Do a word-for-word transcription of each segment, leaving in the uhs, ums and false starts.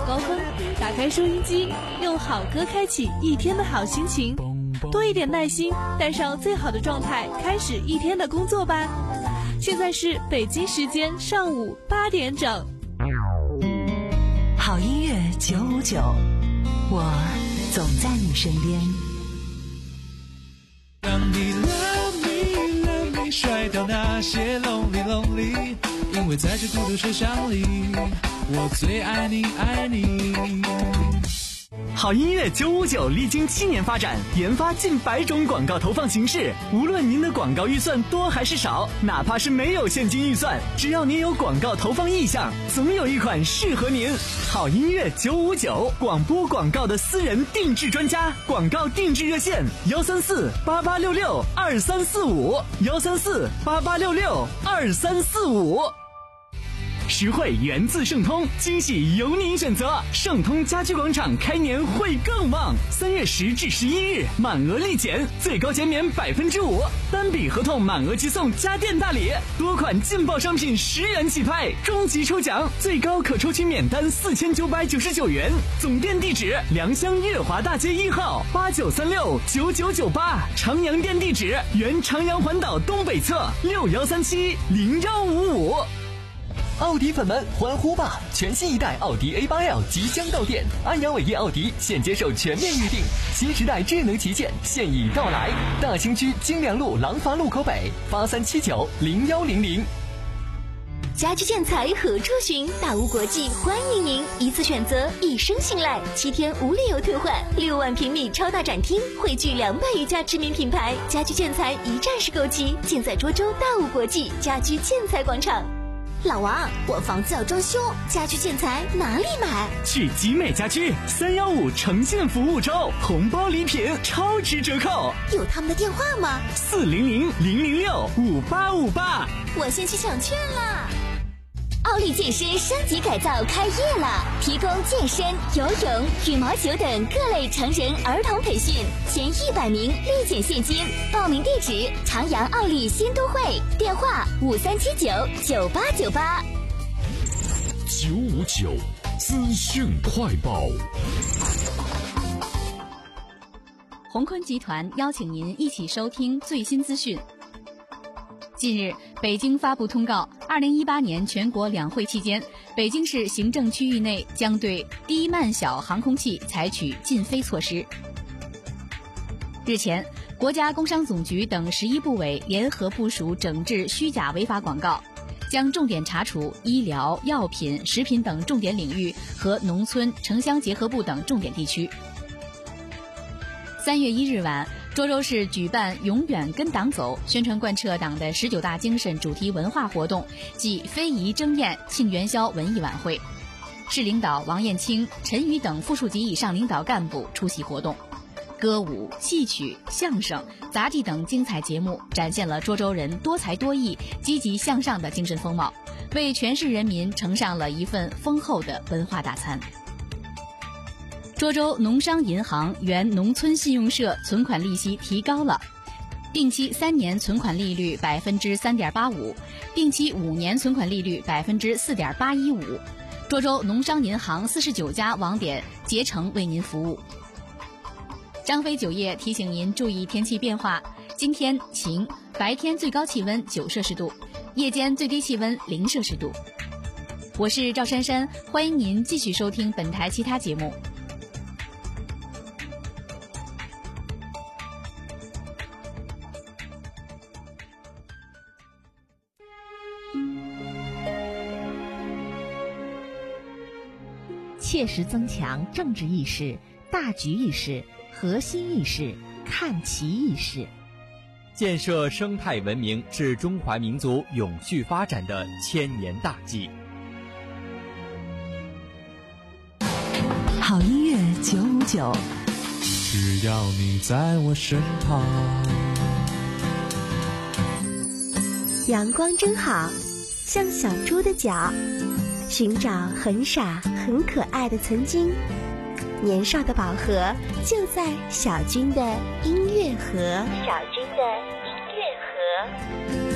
高峰，打开收音机，用好歌开启一天的好心情。多一点耐心，带上最好的状态，开始一天的工作吧。现在是北京时间上午八点整。 好音乐九五九，我总在你身边。 让你 love me love me 甩掉那些 lonely lonely， 因为在这孤独车厢里，我最爱你爱你。 好音乐九五九历经七年发展，研发近百种广告投放形式。无论您的广告预算多还是少，哪怕是没有现金预算，只要您有广告投放意向，总有一款适合您。好音乐九五九，广播广告的私人定制专家，广告定制热线：幺三四八八六六二三四五，幺三四八八六六二三四五。实惠源自盛通，惊喜由您选择。盛通家居广场开年会更旺，三月十至十一日满额立减，最高减免百分之五，单笔合同满额即送家电大礼，多款劲爆商品十元起拍，终极抽奖最高可抽取免单四千九百九十九元。总店地址：良乡悦华大街一号八九三六九九九八，长阳店地址：原长阳环岛东北侧六幺三七零幺五五。 奥迪粉们欢呼吧！全新一代奥迪 A 八 L 即将到店，安阳伟业奥迪现接受全面预定，新时代智能旗舰现已到来。大兴区金良路廊坊路口北八三七九零幺零零。 家居建材何处寻？大屋国际欢迎您，一次选择，一生信赖，七天无理由退换，六万平米超大展厅，汇聚两百余家知名品牌，家居建材一站式购齐，尽在涿州大屋国际家居建材广场。老王，我房子要装修，家居建材哪里买？ 去集美家居，三幺五诚信服务周，红包礼品超值折扣。 有他们的电话吗？ 四零零零零六五八五八。 我先去抢券啦！奥利健身升级改造开业了，提供健身、游泳、羽毛球等各类成人儿童培训，前一百名立减现金。报名地址：长阳奥利新都会，电话五三七九九八九八。 九五九资讯快报。 宏坤集团邀请您一起收听最新资讯。近日，北京发布通告，二零一八年全国两会期间，北京市行政区域内将对低慢小航空器采取禁飞措施。日前，国家工商总局等十一部委联合部署整治虚假违法广告，将重点查处医疗、药品、食品等重点领域和农村城乡结合部等重点地区。三月一日晚，涿州市举办永远跟党走，宣传贯彻党的十九大精神主题文化活动暨非遗争艳庆元宵文艺晚会。市领导王艳青、陈宇等副处级以上领导干部出席活动。歌舞、戏曲、相声、杂技等精彩节目展现了涿州人多才多艺、积极向上的精神风貌，为全市人民呈上了一份丰厚的文化大餐。涿州农商银行原农村信用社存款利息提高了，定期三年存款利率百分之三点八五，定期五年存款利率百分之四点八一五。涿州农商银行四十九家网点竭诚为您服务。张飞酒业提醒您注意天气变化，今天晴，白天最高气温九摄氏度，夜间最低气温零摄氏度。我是赵珊珊，欢迎您继续收听本台其他节目。 切实增强政治意识、大局意识、核心意识、看齐意识， 建设生态文明是中华民族永续发展的千年大计。 好音乐九五九， 只要你在我身旁。 阳光真好，像小猪的脚，寻找很傻很可爱的曾经，年少的宝盒就在小军的音乐盒。小军的音乐盒。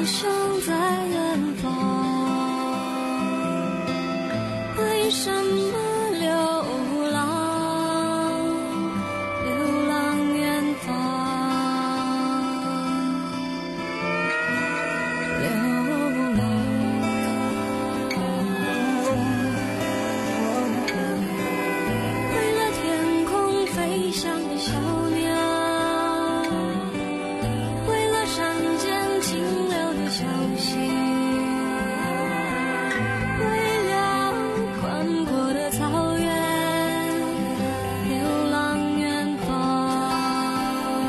故乡在远方，为什么流浪，流浪远方，流浪。为了天空飞翔的小鸟，为了山间清流的小溪，为了宽阔的草原，流浪远方，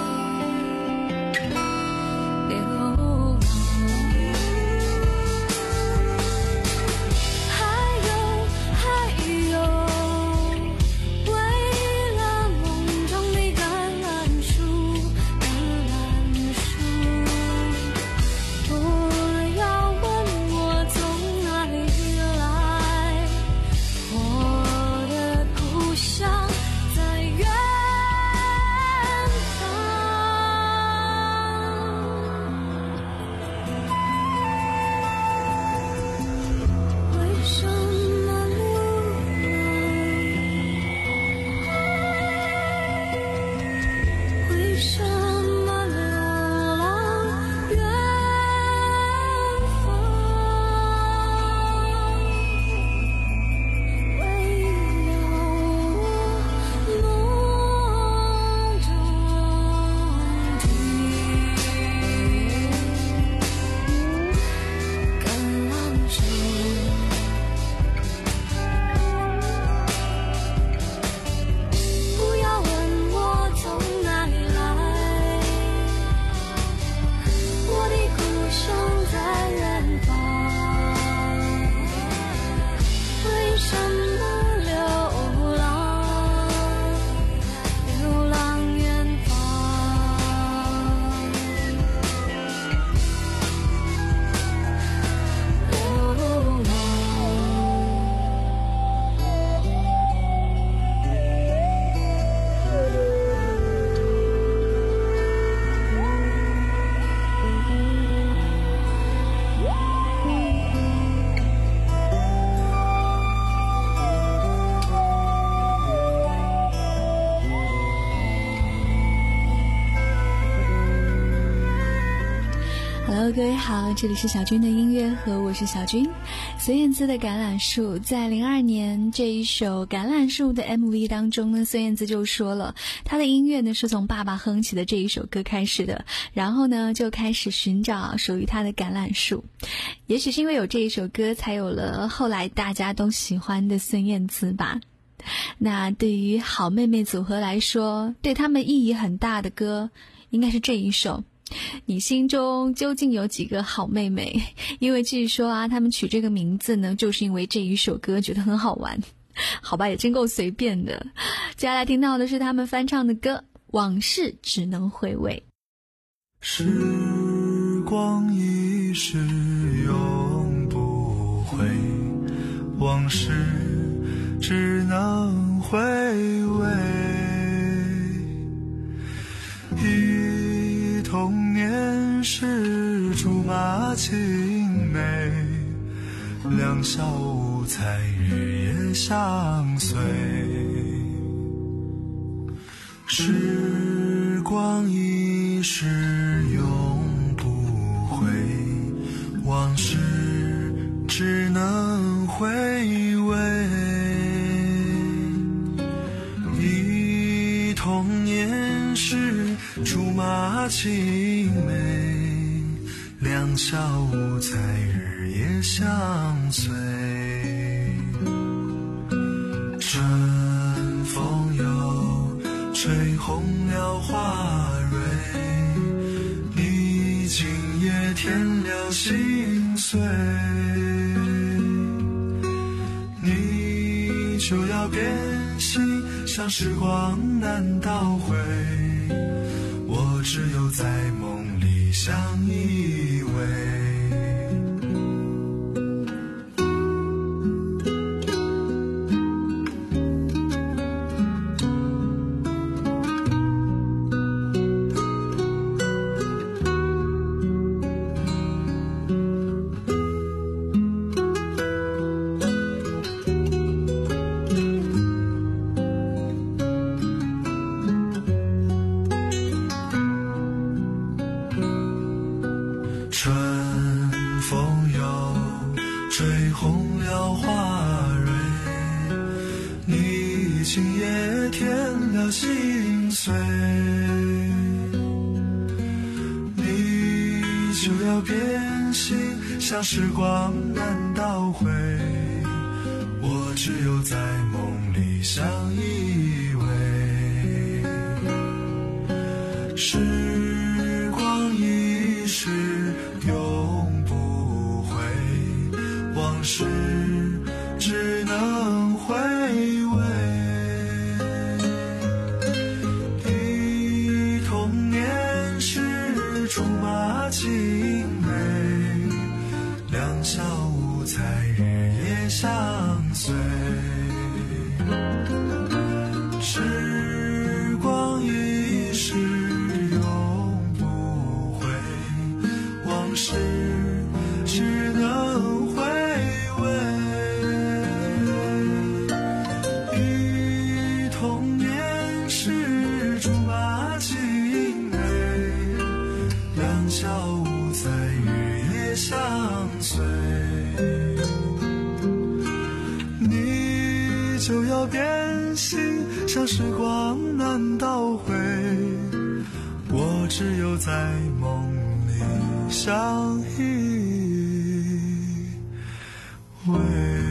流浪。还有还有，为了梦中的橄榄树，橄榄树，我要问我从哪里来，我的故乡在远方，为什么流浪？为什么流浪远方？为了我梦中的橄榄树。不要问我从哪里来，我的故乡在远方，为什么流浪，流浪远方，流浪。 Hello， 各位好，这里是小军的音乐盒，我是小军。孙燕姿的《橄榄树》在零二年这一首《橄榄树》的 M V 当中呢，孙燕姿就说了，她的音乐呢是从爸爸哼起的这一首歌开始的，然后呢就开始寻找属于她的橄榄树。也许是因为有这一首歌，才有了后来大家都喜欢的孙燕姿吧。那对于好妹妹组合来说，对他们意义很大的歌应该是这一首。你心中究竟有几个好妹妹？因为据说啊，他们取这个名字呢，就是因为这一首歌觉得很好玩。好吧，也真够随便的。接下来听到的是他们翻唱的歌《往事只能回味》。 时光一逝永不回，往事只能回味。忆童年时竹马青梅，两小无猜日夜相随。时光一逝永不回，往事只能回味。忆童年时竹马青梅，两小无猜日夜相随。春风又吹红了花蕊，你今夜添了心碎。你就要变心，像时光难倒回，我只有在梦里相依偎。 就要变心，像时光难倒回，我只有在梦里相依偎。时光一逝永不回，往事只能回味。忆童年时竹马青梅，两小无猜日夜相随。时光一逝永不回，往事只能回味。忆童年时竹马青梅，两小无猜日夜相随。你就要变心，像时光难倒回，我只有在梦里相依偎。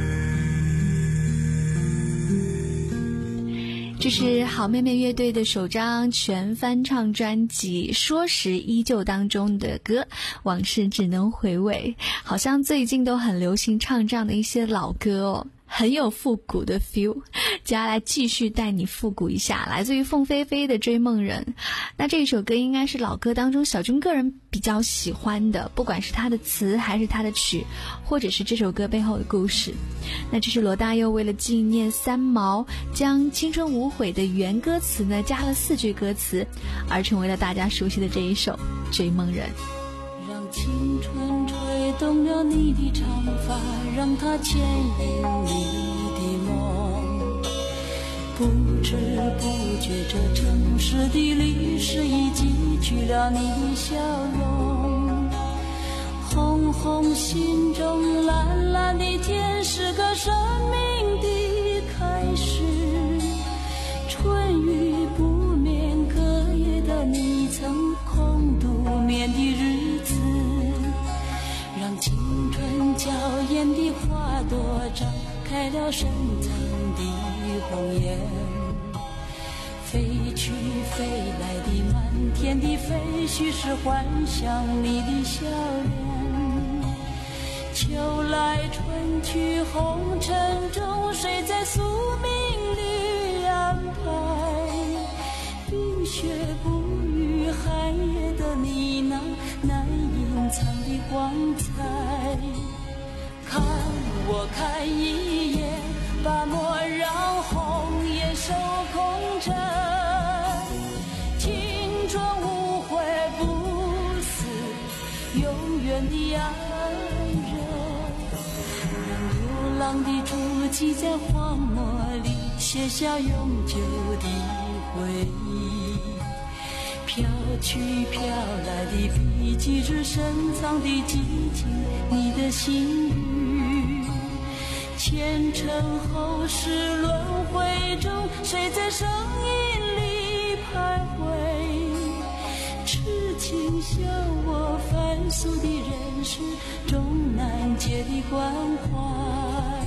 这是好妹妹乐队的首张全翻唱专辑《说时依旧》当中的歌，往事只能回味。好像最近都很流行唱这样的一些老歌哦，很有复古的 feel。 接下来继续带你复古一下，来自于凤飞飞的《追梦人》。那这首歌应该是老歌当中小军个人比较喜欢的，不管是他的词还是他的曲，或者是这首歌背后的故事。那这是罗大佑为了纪念三毛，将青春无悔的原歌词呢加了四句歌词，而成为了大家熟悉的这一首《追梦人》。 让青春吹动了你的长发，让它牵引你的梦，不知不觉这城市的历史已记取了你的笑容。红红心中蓝蓝的天是个生命的开始，春雨不眠，隔夜的你曾空独眠的日子，让青春娇艳的花朵张开了深藏的红颜。飞去飞来的满天的飞絮是幻想你的笑脸，秋来春去红尘中，谁在宿命里安排？冰雪不语寒夜的你那难隐藏的光彩。看我看一眼，把莫让红颜守空枕，青春无悔不死，永远的爱人。让流浪的足迹在荒漠里写下永久的回忆，飘去飘来的笔迹是深藏的激情，你的心语。前尘后世轮回中，谁在声音里徘徊？痴情笑我凡俗的人世终难解的关怀。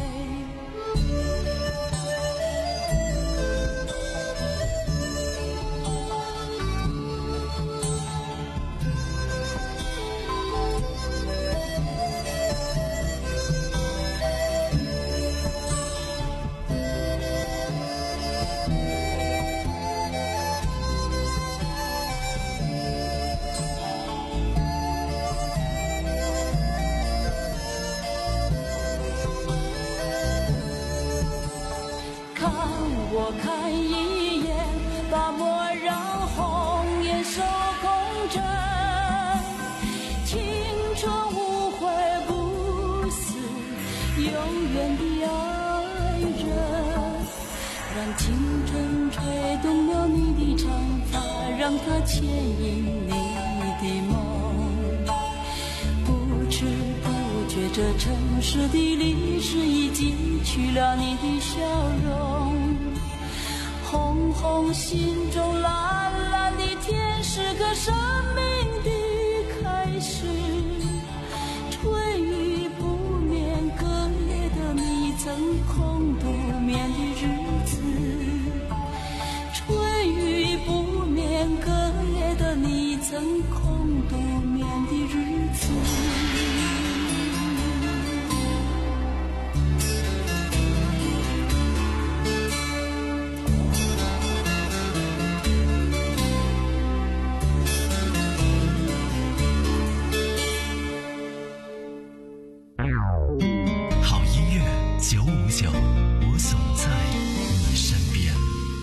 我看一眼，把莫让红颜守空枕，青春无悔不死，永远的爱人。让青春吹动了你的长发，让它牵引你的梦，不知不觉这城市的历史已记取了你的笑容。红红心中蓝蓝的天是个生命的开始， 度眠的日子。 好音乐九五九，我总在你身边。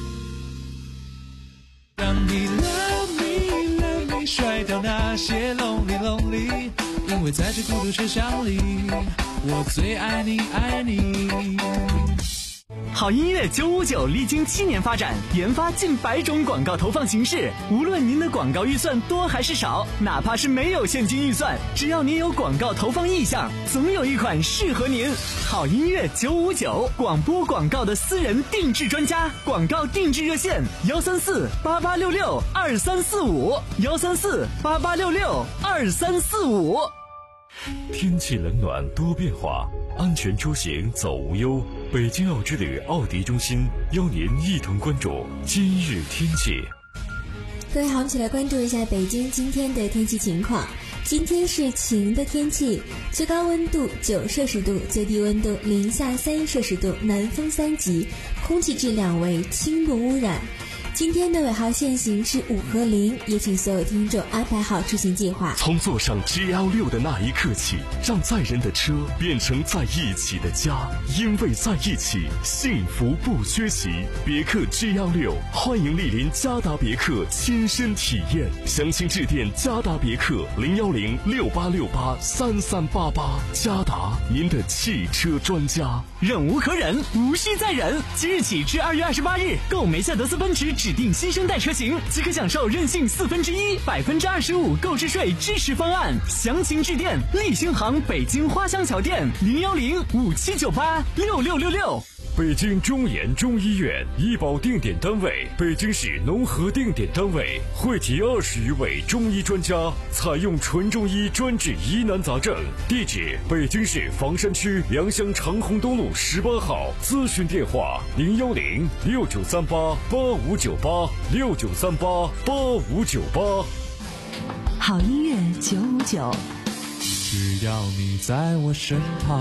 让你 love me love me 甩掉那些 lonely lonely， 因为在这孤独车厢里，我最爱你爱你。 好音乐九五九历经七年发展，研发近百种广告投放形式。无论您的广告预算多还是少，哪怕是没有现金预算，只要您有广告投放意向，总有一款适合您。好音乐九五九，广播广告的私人定制专家，广告定制热线幺三四八八六六二三四五幺三四八八六六二三四五。 天气冷暖多变化，安全出行走无忧。北京奥之旅奥迪中心邀您一同关注今日天气。 各位好，我们一起来关注一下北京今天的天气情况。今天是晴的天气，最高温度九摄氏度，最低温度零下三摄氏度，南风三级，空气质量为轻度污染。今天的尾号限行是五和零，也请所有听众安排好出行计划。 从坐上 G L 六 的那一刻起，让载人的车变成在一起的家，因为在一起，幸福不缺席。别克 G L 六， 欢迎莅临嘉达别克亲身体验，详情致电嘉达别克零幺零六八六八三三八八。嘉达，您的汽车专家。 忍无可忍，无需再忍。即日起至二月二十八日，购梅赛德斯奔驰指定新生代车型，即可享受任性四分之一、百分之二十五购置税支持方案。详情致电立新行北京花乡桥店零幺零五七九八六六六六。 北京中研中医院医保定点单位，北京市农合定点单位，汇集二十余位中医专家，采用纯中医专治疑难杂症。地址：北京市房山区良乡长虹东路十八号。咨询电话：零幺零六九三八八五九八六九三八八五九八。 好音乐九五九， 只要你在我身旁。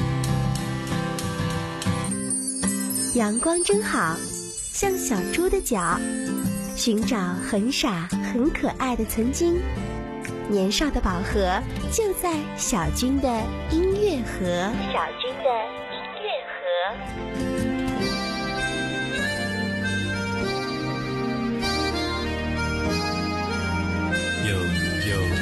阳光真好，像小猪的脚，寻找很傻很可爱的曾经。年少的宝盒就在小军的音乐盒。小军的音乐盒。 有有。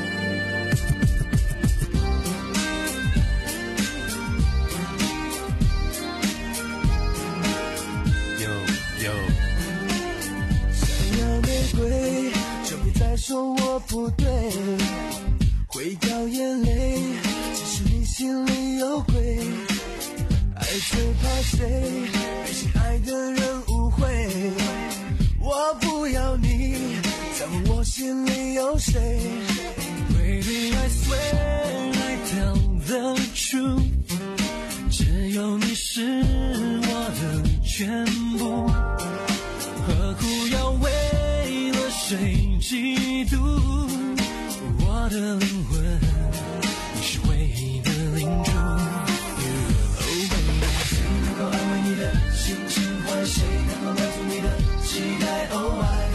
说我不对，会掉眼泪，其实你心里有鬼。爱最怕谁被心爱的人误会，我不要你再问我心里有谁。 Baby I swear I tell the truth， 只有你是我的全部，何苦要为了谁嫉妒我的灵魂，你是唯一的领主。 Oh baby， 谁能够安慰你的心情坏，谁能够满足你的期待。 Oh I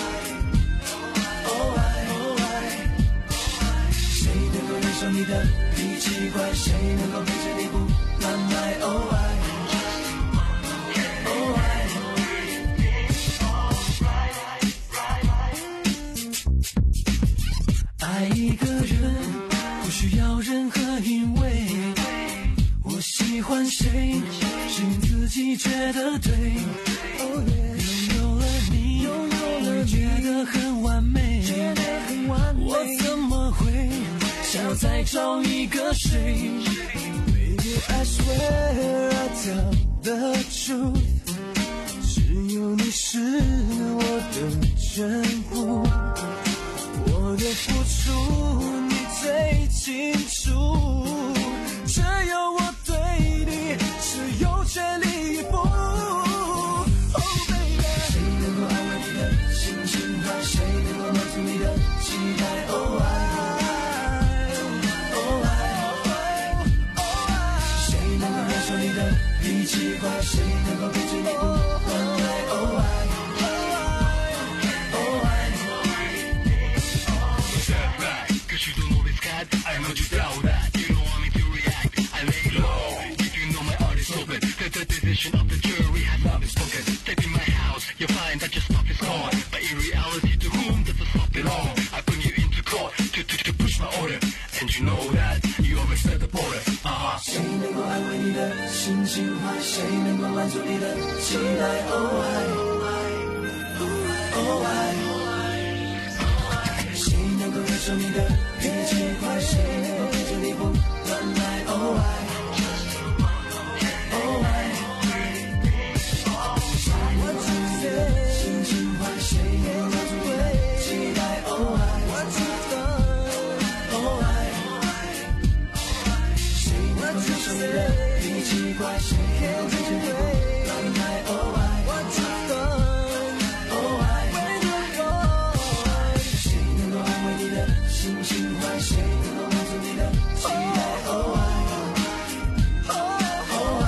Oh I Oh I， 谁能够忍受你的脾气怪，谁能够陪着你不慢慢。 Oh I Oh I， 爱一个人不需要任何因为，我喜欢谁是你自己觉得对。Oh yeah， 拥有了你，拥有了你，觉得很完美，觉得很完美，我怎么会想要再找一个谁 Baby I swear I tell the truth， 只有你是我的全部，我的付出你最清楚，只有我对你是有权利一步。Oh baby， 谁能够安慰你的心情坏，谁能够满足你的期待。 that, I know you doubt that. You don't want me to react, I lay low. If you know my art is open, that the decision of the jury has not been spoken. Step in my house, you'll find that your stuff is gone. But in reality, to whom does the stuff belong? I bring you into court to, to, to push my order. And you know that, you always set the border. Uh-huh. 谁能够安慰你的心情坏？谁能够满足你的期待？哦爱，哦爱，谁能够忍受你的脾气坏？谁能够陪着你不乱来？哦爱，哦爱，我知道心情坏，谁能够满足你的期待？哦爱，我知道，哦爱。你的脾气怪，谁能陪着你不乱来？哦爱，我知道，哦爱，谁能够安慰你的心情坏？谁能够满足你的期待？哦爱，哦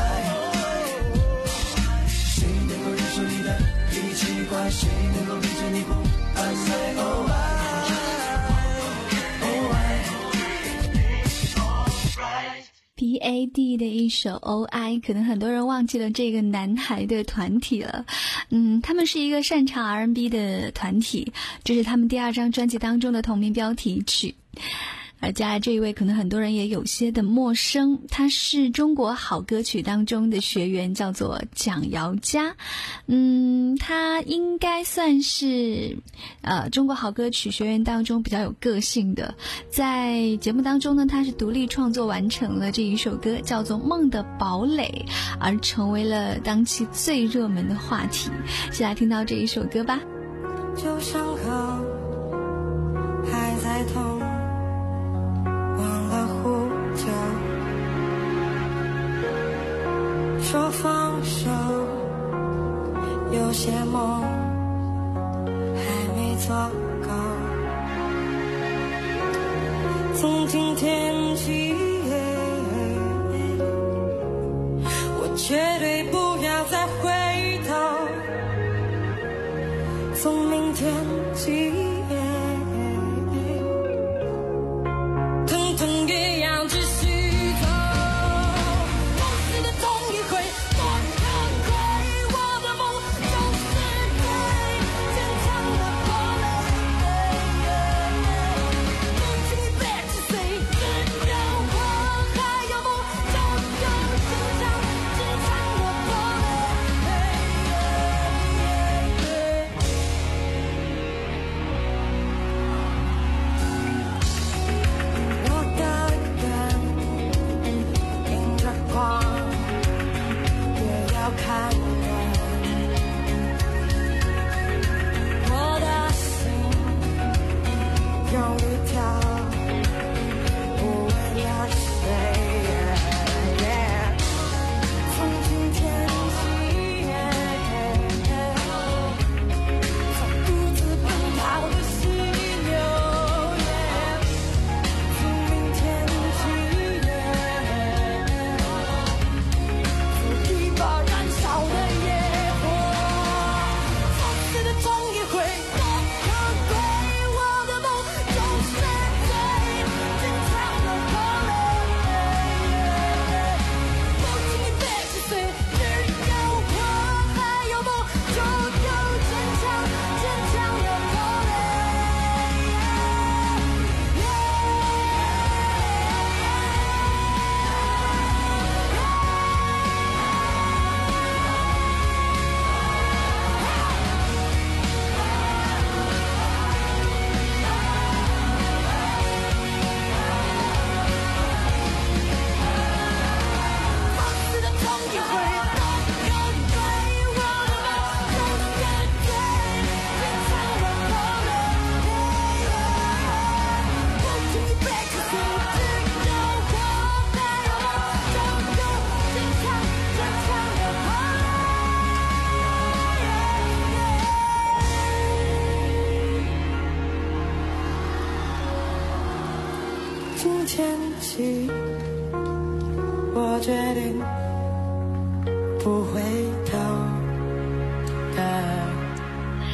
爱，谁能够忍受你的脾气怪？谁能够陪着你不乱来？哦爱。 B A D 的一首 O I， 可能很多人忘记了这个男孩的团体了。嗯，他们是一个擅长 R and B 的团体，这是他们第二张专辑当中的同名标题曲。而接下来这一位可能很多人也有些的陌生，他是中国好歌曲当中的学员，叫做蒋瑶佳。嗯，他应该算是呃中国好歌曲学员当中比较有个性的。在节目当中呢，他是独立创作完成了这一首歌，叫做《梦的堡垒》，而成为了当期最热门的话题。先来听到这一首歌吧。 旧伤口还在痛，忘了呼救，说放手，有些梦还没做够。从今天起，我绝对不要再回头。从明天起，我决定不回头的。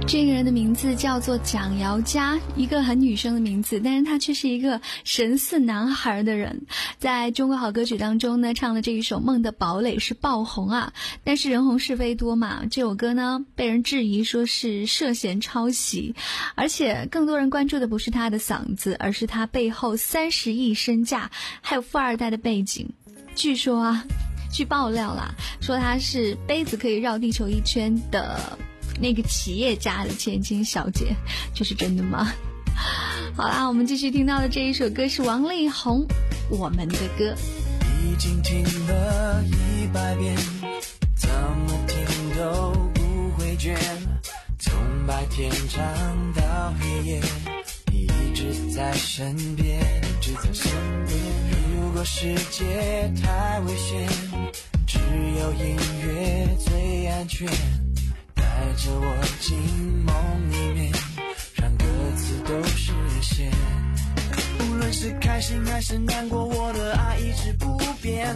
这个人的名字叫做蒋瑶佳，一个很女生的名字，但是他却是一个神似男孩的人。在中国好歌曲当中呢，唱的这一首《梦的堡垒》是爆红啊，但是人红是非多嘛，这首歌呢被人质疑说是涉嫌抄袭，而且更多人关注的不是他的嗓子，而是他背后三十亿身价还有富二代的背景。据说啊，据爆料啦，说他是杯子可以绕地球一圈的那个企业家的千金小姐，这是真的吗？好啦，我们继续听到的这一首歌是王力宏《我们的歌》。 已经听了一百遍，怎么听都不会倦，从白天唱到黑夜，你一直在身边，一直在身边。如果世界太危险，只有音乐最安全，带着我进梦里面，让歌词都实现。无论是开心还是难过，我的爱一直不变。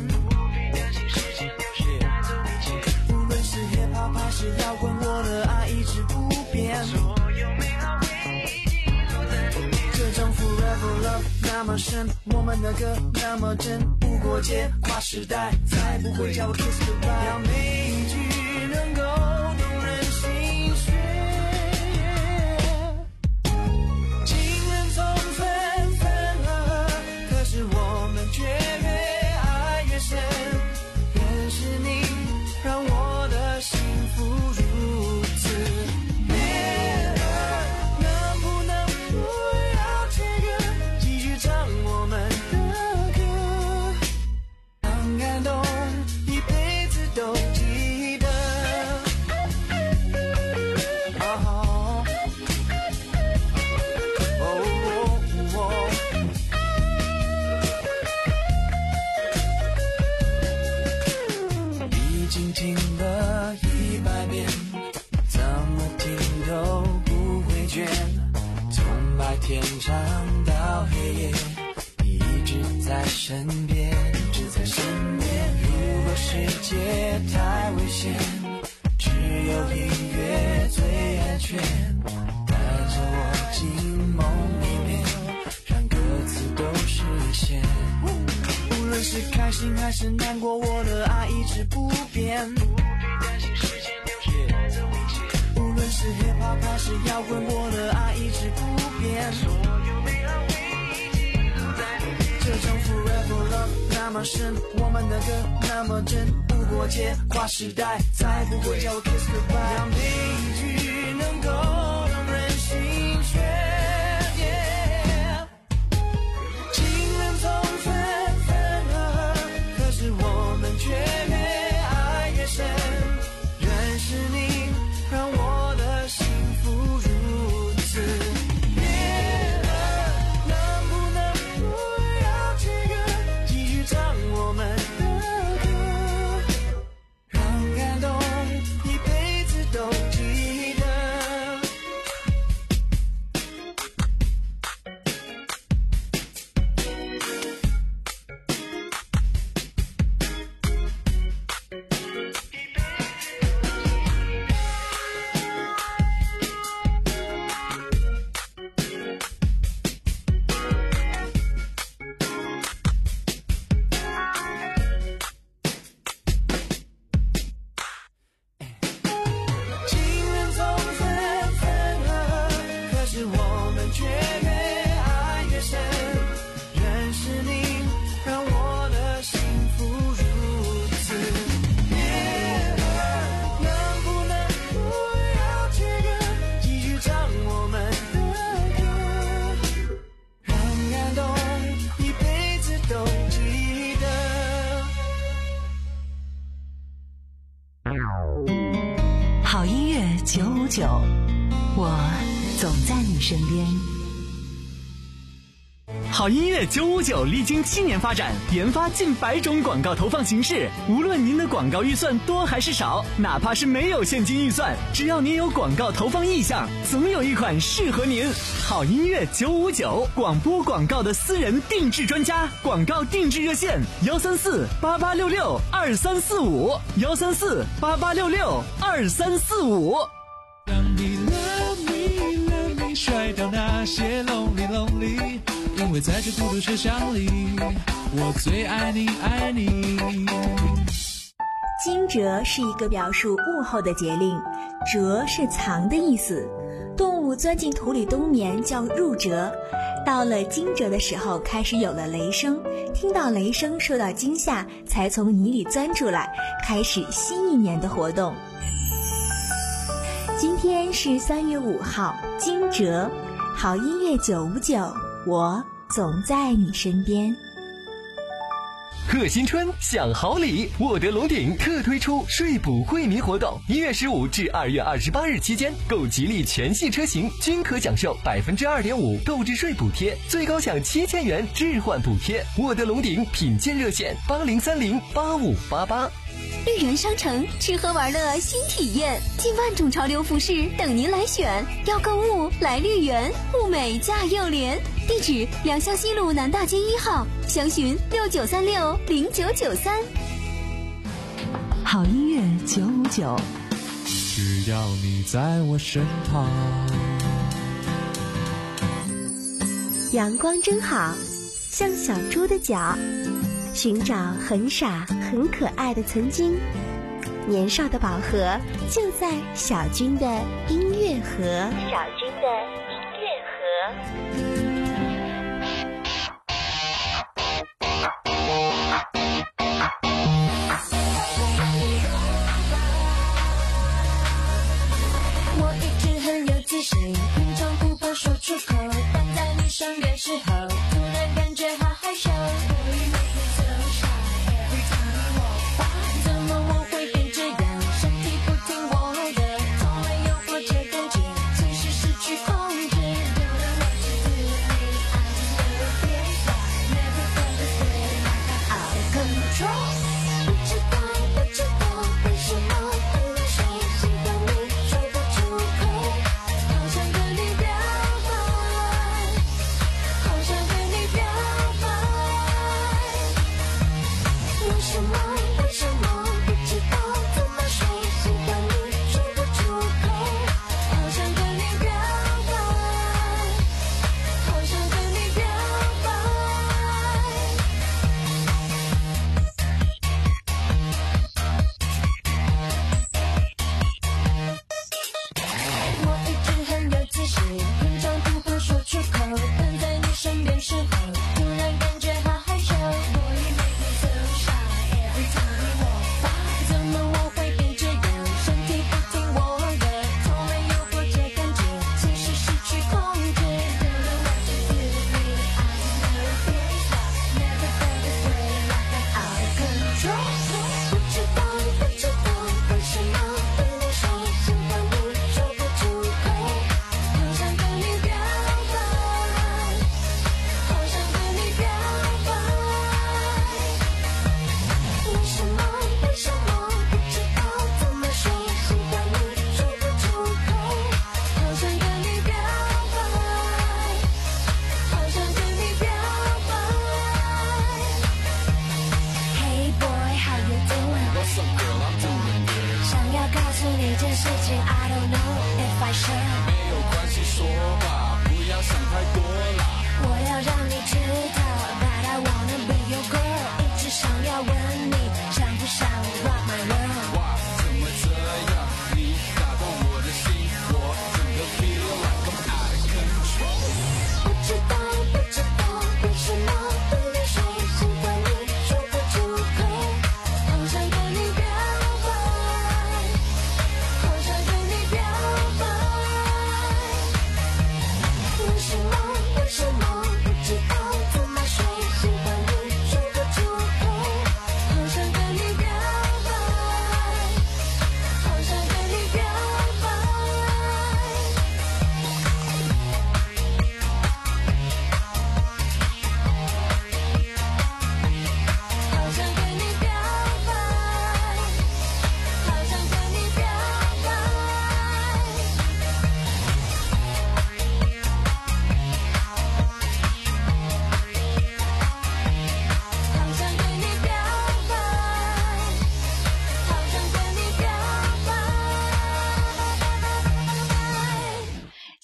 无论是 hip hop 还是摇滚，我的爱一直不变。这种 forever love 那么深，我们的歌那么真，不过界跨时代，再不会叫我 kiss goodbye。让每一句能够动人心弦，情人总分分合合，可是我们却越爱越深。认识你让我的幸福如此烈热，能不能不要切割，继续唱我们的歌，让感动一辈子都记得。哦哦哦，已经听了一百遍，怎么听都不会倦，从白天唱到黑夜，你一直在身边，一直在身边。如果世界太危险，只有音乐最安全，带着我进梦里面，让歌词都实现。无论是开心还是难过，我的爱一直不变。无论是 hip hop 还是摇滚，我的爱一直不变。这种 forever love 那么深，我们的歌那么真，不过界跨时代，再不会叫我 kiss goodbye。让每一句能够让人心弦， yeah。 情人总分分合合，可是我们却越爱越深。认识你让我的幸福如此烈热，能不能不要切割，继续唱我们的歌，让感动一辈子都记得。情人总分分合合，可是我们却越爱越深。认识你让我的幸福如此烈热，能不能不要切割，继续唱我们的歌，让感动一辈子都记得。 好音乐九五九，我总在你身边。 好音乐九五九历经七年发展，研发近百种广告投放形式。无论您的广告预算多还是少，哪怕是没有现金预算，只要您有广告投放意向，总有一款适合您。好音乐九五九，广播广告的私人定制专家，广告定制热线：幺三四八八六六二三四五，幺三四八八六六二三四五。 当你来甩掉那些 lonely lonely， 因为在这孤独车厢里，我最爱你爱你。 惊蛰是一个表述物候的节令，蛰是藏的意思。动物钻进土里冬眠叫入蛰，到了惊蛰的时候开始有了雷声，听到雷声受到惊吓，才从泥里钻出来，开始新一年的活动。今天是三月五号，惊蛰，好音乐九五九，我总在你身边。 贺新春享好礼，沃德龙鼎特推出税补惠民活动，一月十五至二月二十八日期间，购吉利全系车型均可享受百分之二点五购置税补贴，最高享七千元置换补贴。沃德龙鼎品鉴热线八零三零八五八八。 绿园商城吃喝玩乐新体验，近万种潮流服饰等您来选。要购物来绿园，物美价又廉。地址：良乡西路南大街一号，详询六九三六零九九三。 好音乐九五九， 只要你在我身旁。 阳光真好，像小猪的脚，寻找很傻很可爱的曾经。年少的宝盒就在小军的音乐盒。小军的音乐盒。 我一直很有自信，平常不怕说出口，但在你身边时候，突然感觉好害羞。怎么我会变这样？身体不听我的，从来有过这感觉，其实失去控制。Out of control。不知道，不知道为什么突然说喜欢你，说不出口，好想跟你表白，好想跟你表白。为什么？为什么？不知道怎么说喜欢你，说不出口，好想跟你表白，好想跟你表白。我一直很有自信，平常不怕说出口，但在你身边时候，突然感觉好害羞。Boy, you make me so shy every time.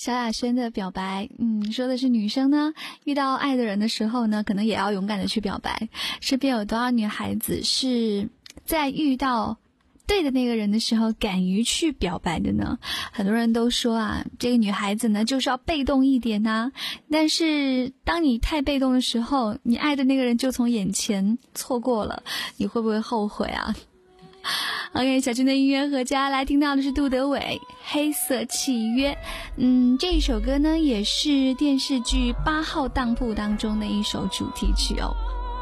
萧亚轩的表白，嗯，说的是女生呢，遇到爱的人的时候呢，可能也要勇敢的去表白。身边有多少女孩子是在遇到对的那个人的时候敢于去表白的呢？很多人都说啊，这个女孩子呢就是要被动一点啊，但是当你太被动的时候，你爱的那个人就从眼前错过了，你会不会后悔啊？ OK， 小军的音乐合家来听到的是杜德伟《黑色契约》。嗯，这一首歌呢也是电视剧《八号当铺》当中的一首主题曲哦。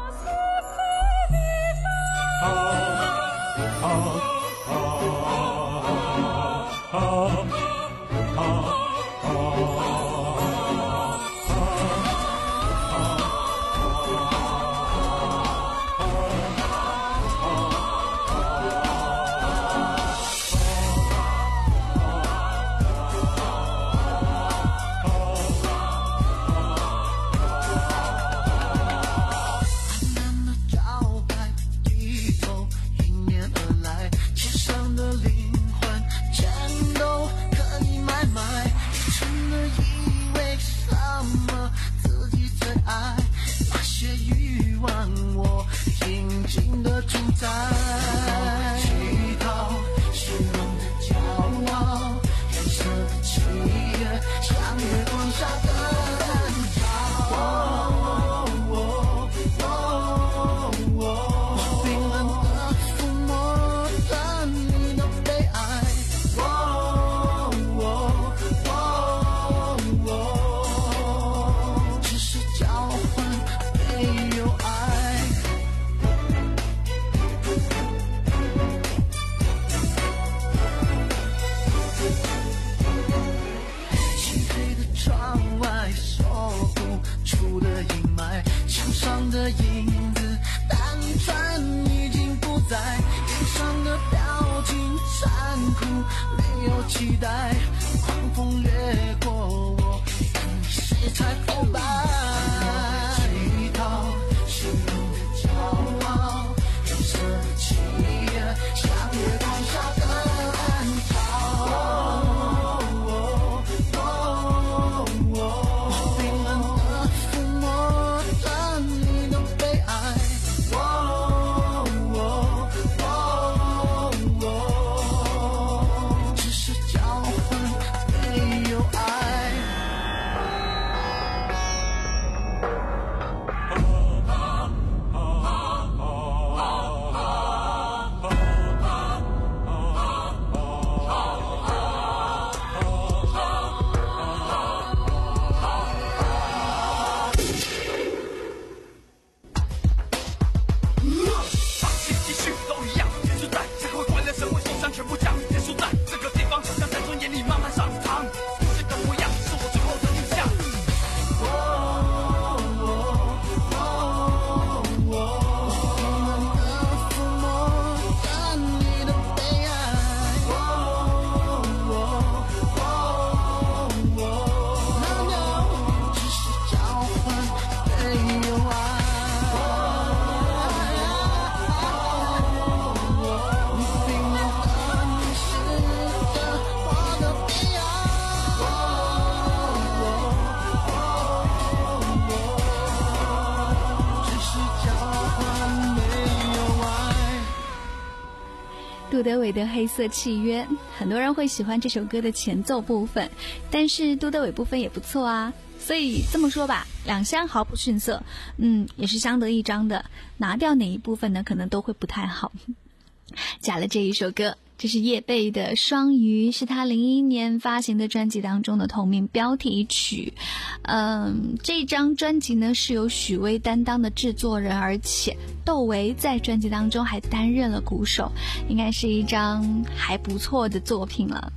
杜德伟的黑色契约，很多人会喜欢这首歌的前奏部分，但是杜德伟部分也不错啊，所以这么说吧，两相毫不逊色，嗯，也是相得益彰的，拿掉哪一部分呢，可能都会不太好。加了这一首歌，这是叶蓓的《双鱼》，是他零一年发行的专辑当中的同名标题曲。嗯，这张专辑呢是由许巍担当的制作人，而且窦唯在专辑当中还担任了鼓手，应该是一张还不错的作品了。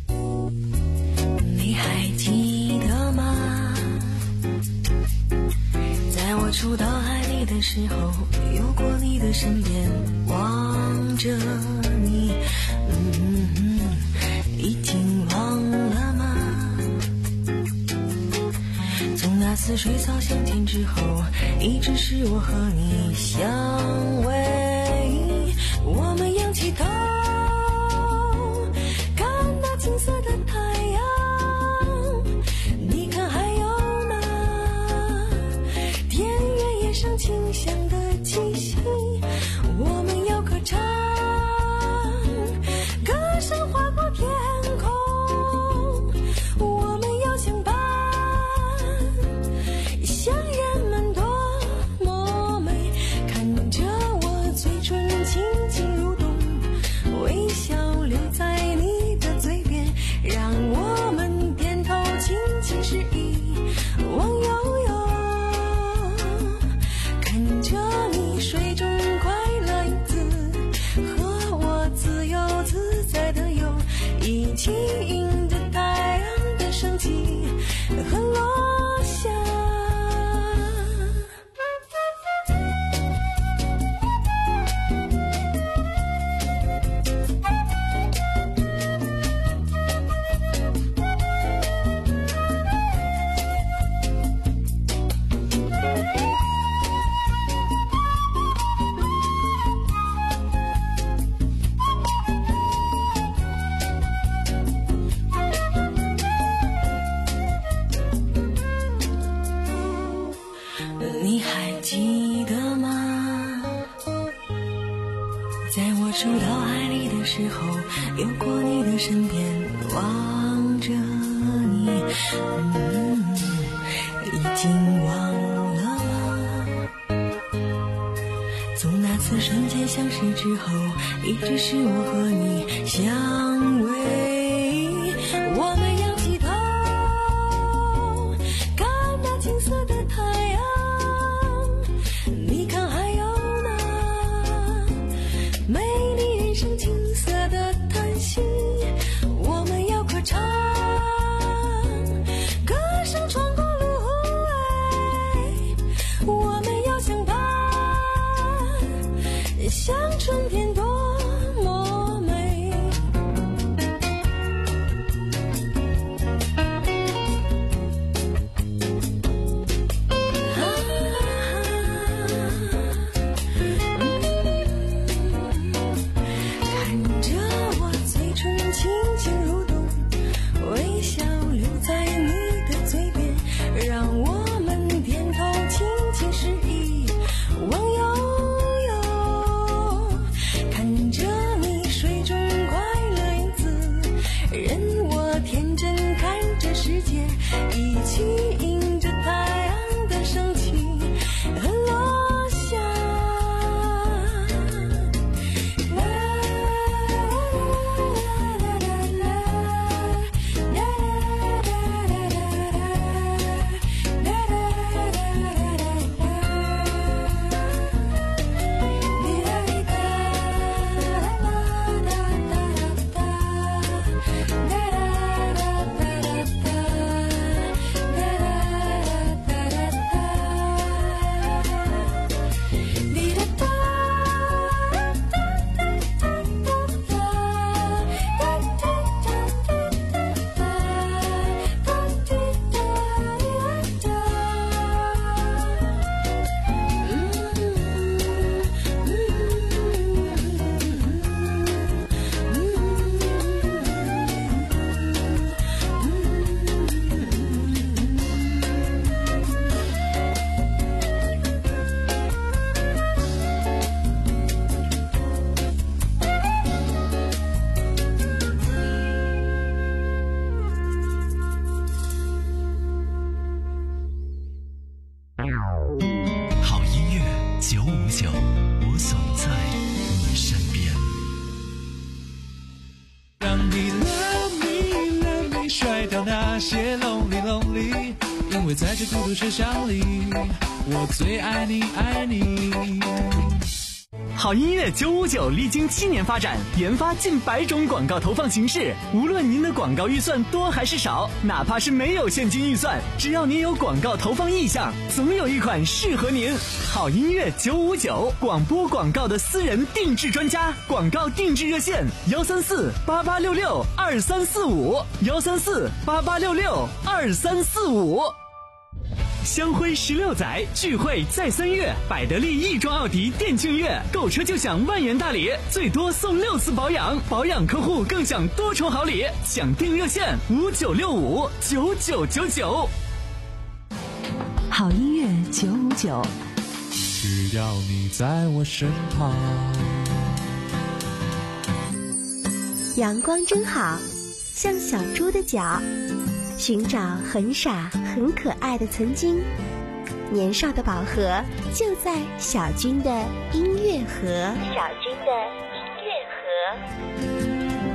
你还记得吗？在我触到海里的时候，游过你的身边，望着你，嗯嗯，已经忘了吗？从那次水草相见之后，一直是我和你相偎，我们仰起头，看那金色的太阳上清香的气息，我们要歌唱，歌声划过天空，我们要相伴，像人们多么美，看着我嘴唇轻轻蠕动，微笑留在你的嘴边，让我们点头轻轻示意，望悠悠，看着你水中快乐影子，和我自由自在的游，一起迎着太阳的升起和落下。你还记得吗？在我触到海里的时候，游过你的身边，望着你，嗯，已经忘了吗？从那次瞬间相识之后，一直是我和你相偎，我们仰起头，看那金色的太阳，你看还有那美丽人生金色的叹息，我们要歌唱，歌声穿过芦苇，我们要相伴，像春天多么美。看着我嘴唇轻轻蠕动，微笑留在你的嘴边，让我们点头轻轻示意，望悠悠，看着你水中快乐影子，任我天真看着世界，一起迎着太阳的升起和落下。 好音乐九五九，我总在你身边。 让你 love me love me 甩掉那些 lonely lonely， 因为在这孤独车厢里，我最爱你爱你。 好音乐九五九历经七年发展，研发近百种广告投放形式。无论您的广告预算多还是少，哪怕是没有现金预算，只要您有广告投放意向，总有一款适合您。好音乐九五九，广播广告的私人定制专家，广告定制热线：幺三四八八六六二三四五，幺三四八八六六二三四五。香辉十六载，聚会在三月，百得利亦庄奥迪店庆月，购车就享万元大礼，最多送六次保养，保养客户更享多重好礼。想订热线五九六五九九九九。 好音乐九五九， 只要你在我身旁。 阳光真好，像小猪的脚，寻找很傻很可爱的曾经。年少的宝盒就在小军的音乐盒。小军的音乐盒。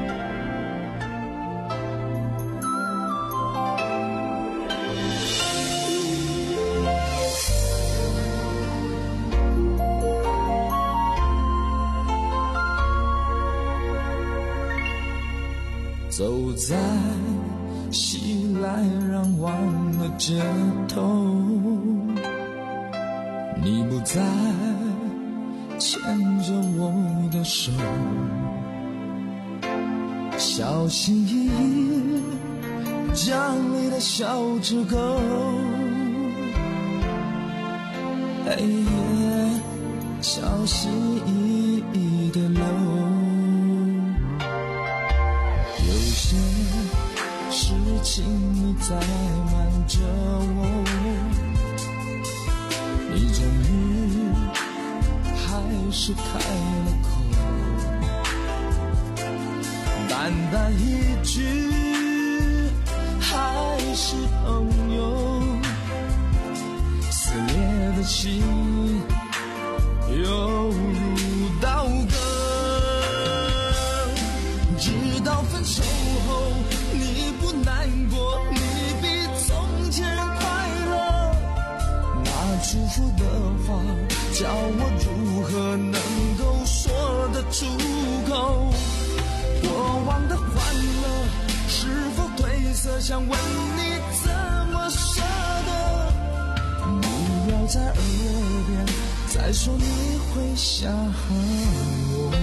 走在熙来攘往的街头，你不再牵着我的手，小心翼翼家里的小纸狗，黑夜小心翼翼地流。有些事情你在瞒着我，你终于还是开了口，淡淡一句还是朋友，撕裂的心犹如刀割，直到分手后你不难过，你比从前快乐，那祝福的话叫我如何能够说得出口，过往的欢乐是否褪色，想问你怎么舍得，不要在耳边再说你会想我。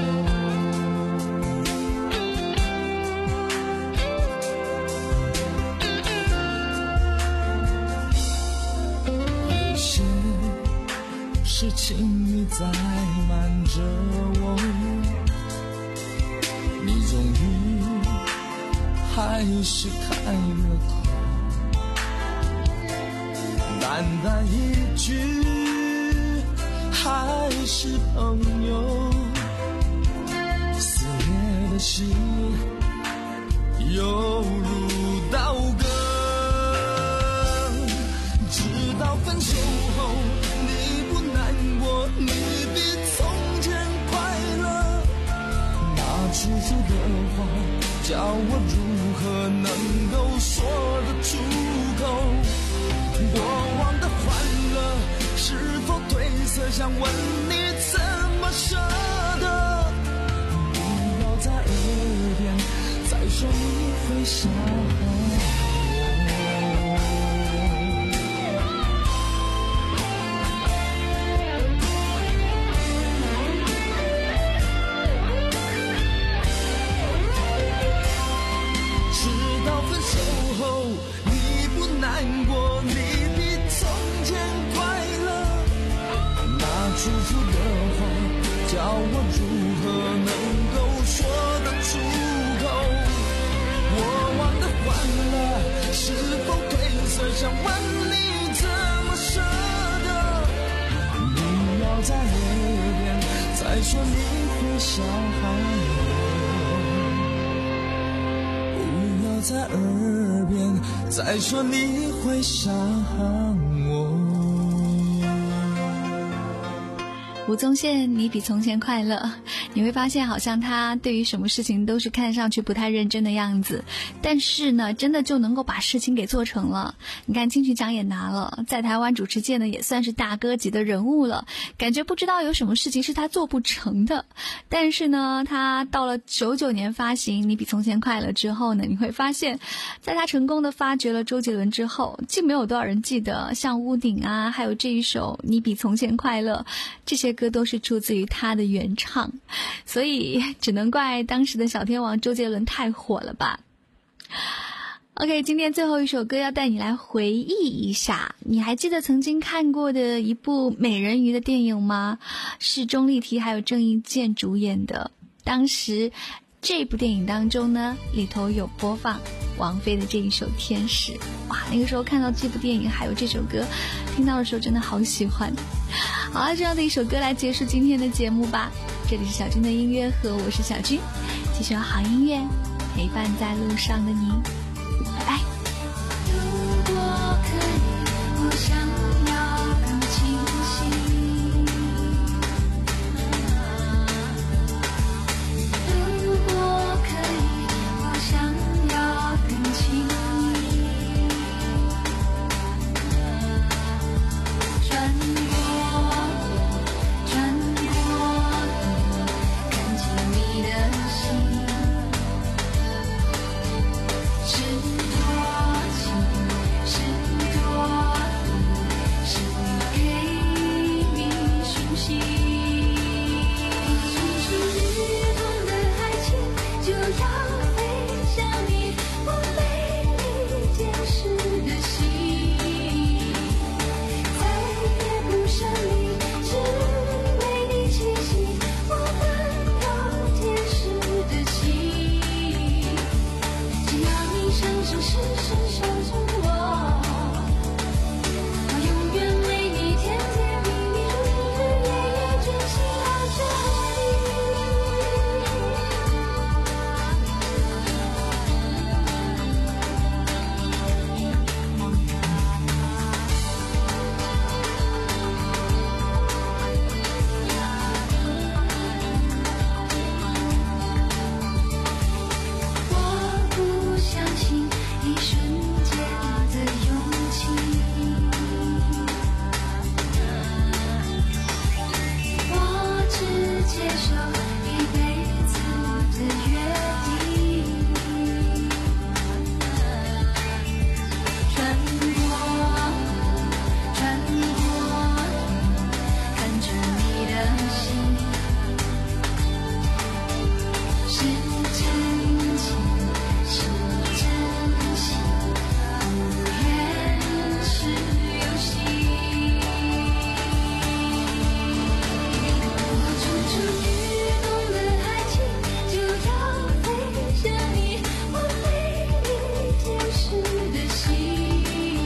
有些事情你在瞒着我，你终于还是开了口，淡淡一句还是朋友，撕裂的心犹如刀割，直到分手后你不难过，你比从前快乐，那祝福的话叫我如何能够说得出口，过往的欢乐是否褪色，想问你怎么舍得，不要在耳边再说你会想我。直到分手后你不难过，你比从前快乐，那祝福的话叫我如何能够说得出口，过往的欢乐是否褪色，想问你怎么舍得，不要在耳边再说你会想我，不要在耳边再说你会想我。 吴宗宪，你比从前快乐。你会发现好像他对于什么事情都是看上去不太认真的样子，但是呢真的就能够把事情给做成了。你看金曲奖也拿了，在台湾主持界呢也算是大哥级的人物了，感觉不知道有什么事情是他做不成的。但是呢他到了九九年发行你比从前快乐之后呢，你会发现在他成功的发掘了周杰伦之后，竟没有多少人记得像屋顶啊，还有这一首你比从前快乐，这些歌都是出自于他的原唱，所以只能怪当时的小天王周杰伦太火了吧。OK， 今天最后一首歌要带你来回忆一下，你还记得曾经看过的一部美人鱼的电影吗？是钟丽缇还有郑伊健主演的，当时这部电影当中呢，里头有播放王菲的这一首《天使》。哇，那个时候看到这部电影还有这首歌，听到的时候真的好喜欢。好了，这样的一首歌来结束今天的节目吧。这里是小军的音乐盒，我是小军，继续有好音乐陪伴在路上的你，拜拜。 如果可以，我想要更清晰。如果可以，我想要更亲密。穿过，穿过，看清你的心。是多情，是多疑，是给你讯息。蠢蠢欲动的爱情，就要飞向你我美丽坚实的心，再也不神秘，只为你栖息我温柔坚实的心。只要你生生世世守着我，我永远为你甜甜蜜蜜，日日夜夜真心爱着我不相信一瞬间的勇气，我只接受一辈子的约定。穿过，穿过，看着你的心，是真情，是真心，不愿是游戏。我蠢蠢欲动的爱情，就要飞向你我美丽坚实的心，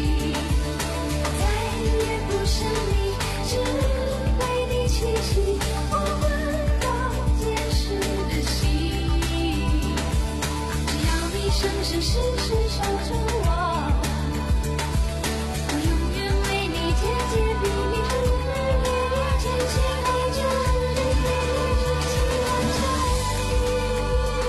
再也不神秘，只为你栖息我温柔坚实的心。只要你生生世世守着我，我永远为你甜甜蜜蜜，日日夜夜真心爱着，日日夜夜真心爱着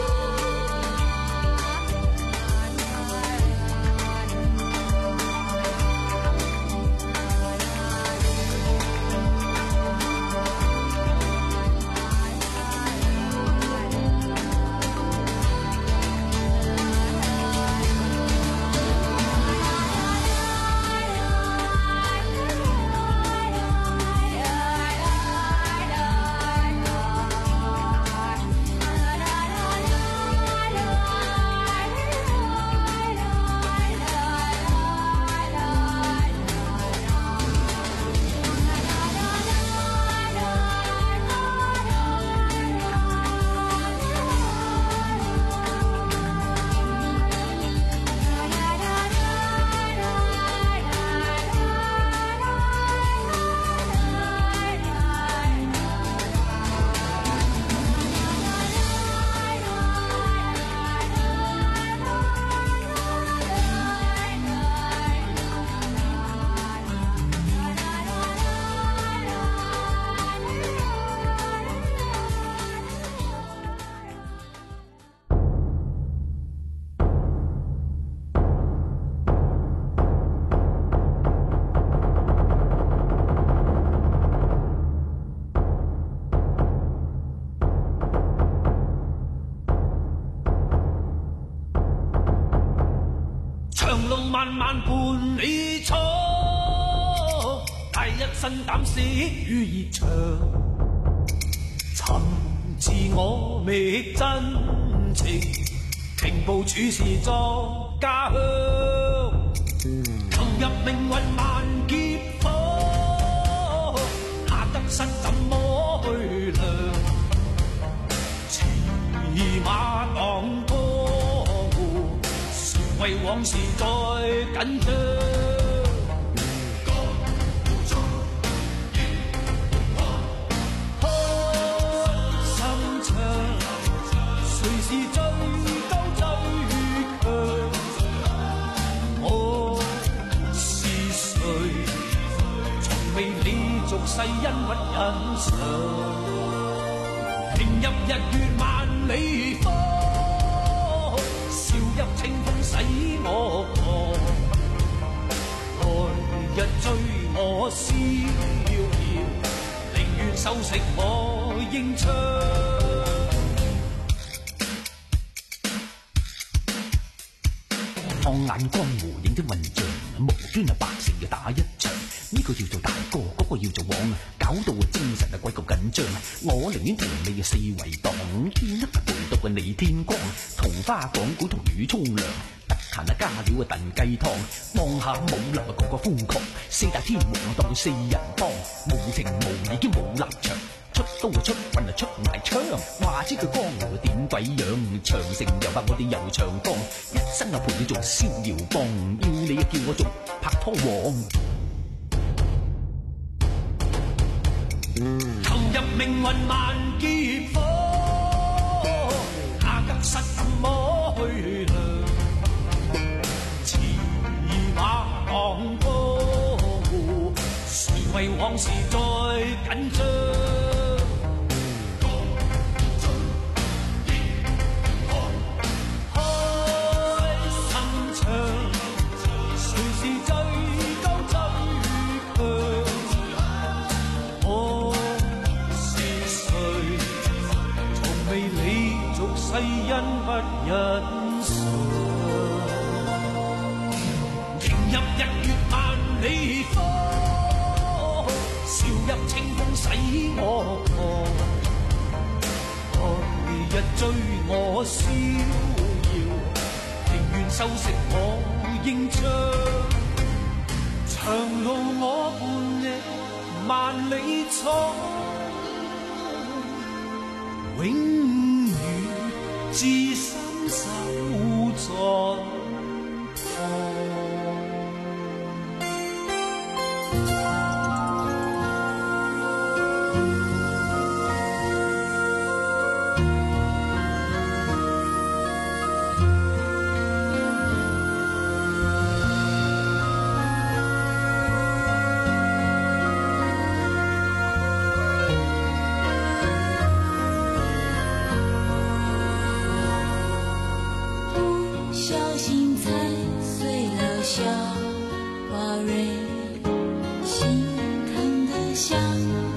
漫漫伴你闯，第一身膽死於熱場，尋自我覓真情，平步處事作家鄉，投入命運萬劫火，下得失怎麼去量？騎馬往事再緊張。世恩不忍償，迎入日月萬里方，笑入清風洗我狂。來日追我逍遙，寧願收食我英槍。放眼江湖影的混象，無端啊百姓要打一場。呢個叫做大哥，嗰、那個要做王，搞到我精神啊鬼咁緊張。我寧願同你嘅四圍蕩，見一陪到個你天光。桃花講古同魚沖涼，得閒啊加料啊燉雞湯。望下武林啊個個瘋狂，四大天王啊當四人幫，無情無義兼冇立場。出刀啊出棍啊出埋槍，話知佢江湖點鬼樣？長城又話我哋遊長江，一生啊陪你做逍遙幫，要你啊叫我做拍拖王。投入命運萬劫火，哪得失怎麼去量？馳馬昂波，誰為往事再緊張？世恩不忍償，迎入日月萬里方，笑入清風洗我狂。來日追我逍遙，寧願收食我英槍。長路我伴你萬里闖，永至深守在花蕊心疼的香。